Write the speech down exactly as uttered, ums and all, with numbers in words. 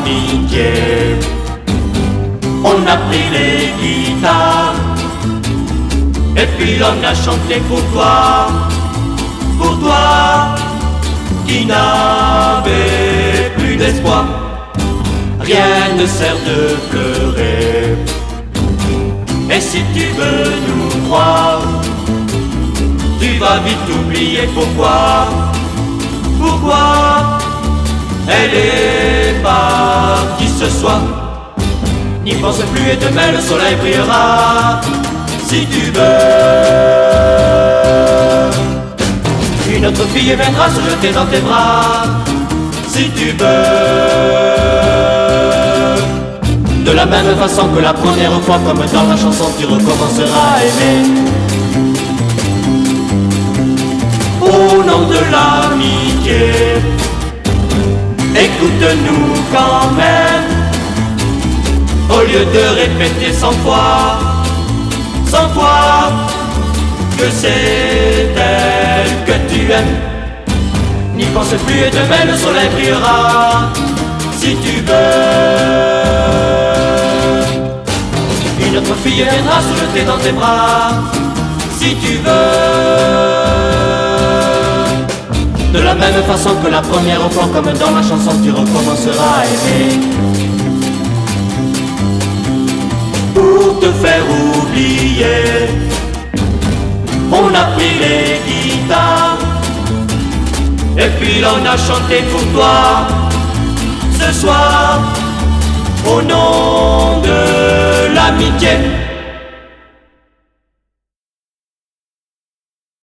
l'amitié. On a pris les guitares et puis on a chanté pour toi, pour toi qui n'avais plus d'espoir. Rien ne sert de pleurer, et si tu veux nous croire, tu vas vite oublier pourquoi, pourquoi elle est partie ce soir. N'y pense plus et demain le soleil brillera, si tu veux. Une autre fille viendra se jeter dans tes bras, si tu veux. De la même façon que la première fois, comme dans la chanson, tu recommenceras à aimer. Au nom de l'amitié, écoute-nous quand même. Au lieu de répéter cent fois, cent fois que c'est elle que tu aimes. N'y pense plus et demain le soleil brillera, si tu veux. Une autre fille viendra se jeter dans tes bras, si tu veux. De la même façon que la première fois, comme dans la chanson, tu recommenceras à aimer. Pour te faire oublier, on a pris les guitares et puis on a chanté pour toi ce soir, au nom de l'amitié.